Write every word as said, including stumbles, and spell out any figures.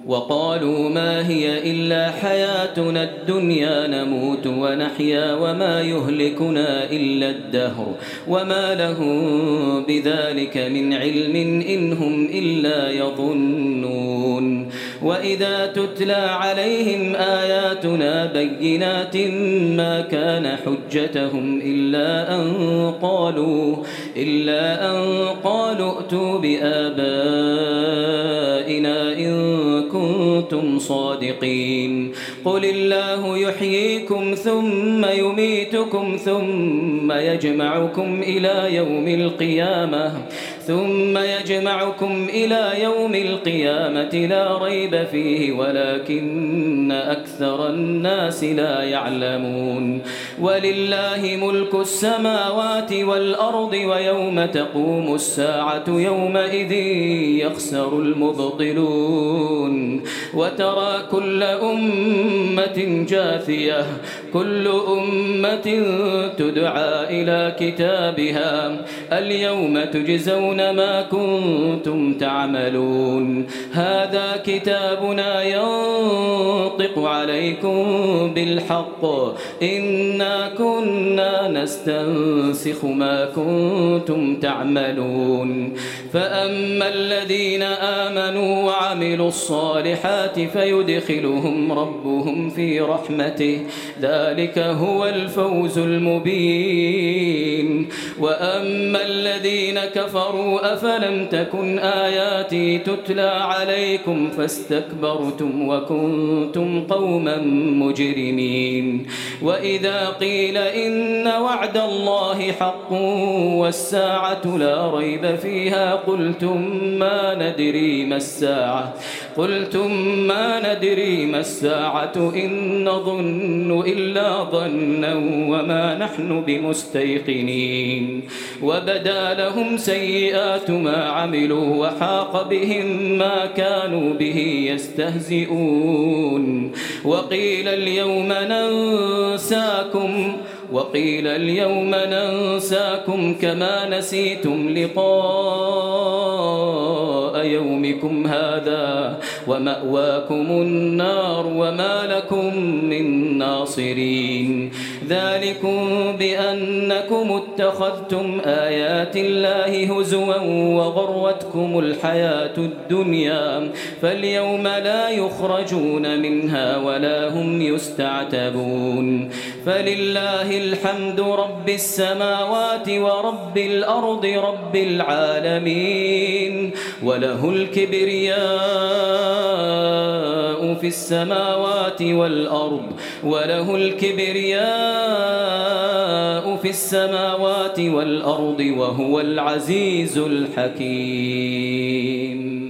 وقالوا ما هي إلا حياتنا الدنيا نموت ونحيا وما يهلكنا إلا الدهر وما لهم بذلك من علم إن هم إلا يظنون وإذا تتلى عليهم آياتنا بينات ما كان حجتهم إلا أن قالوا إلا أن قالوا ائتوا بآبائنا إن كنتم صادقين قل الله يحييكم ثم يميتكم ثم يجمعكم إلى يوم القيامة ثم يجمعكم إلى يوم القيامة لا ريب فيه ولكن أكثر الناس لا يعلمون ولله ملك السماوات والأرض ويوم تقوم الساعة يومئذ يخسر المبطلون وترى كل أمة جاثية كل أمة تدعى إلى كتابها اليوم تجزون ما كنتم تعملون هذا كتابنا ينطق عليكم بالحق إنا كنا نستنسخ ما كنتم تعملون فأما الذين آمنوا وعملوا الصالحات فيدخلهم ربهم في رحمته ذلك هو الفوز المبين وأما الذين كفروا أفلم تكن آياتي تتلى عليكم فاستكبرتم وكنتم قوما مجرمين وإذا قيل إن وعد الله حق والساعة لا ريب فيها قلتم ما ندري ما الساعة قلتم ما ندري ما الساعة إن نظن إلا ظنا وما نحن بمستيقنين وبدا لهم سيئات ما عملوا وحاق بهم ما كانوا به يستهزئون وقيل اليوم ننساكم وقيل اليوم ننساكم كما نسيتم لقاء يومكم هذا ومأواكم النار وما لكم من ناصرين ذلكم بأنكم اتخذتم آيات الله هزوا وغرتكم الحياة الدنيا فاليوم لا يخرجون منها ولا هم يستعتبون فلله الحمد رب السماوات ورب الأرض رب العالمين وله الكبرياء في السماوات والأرض وله الكبرياء في السماوات والأرض وهو العزيز الحكيم.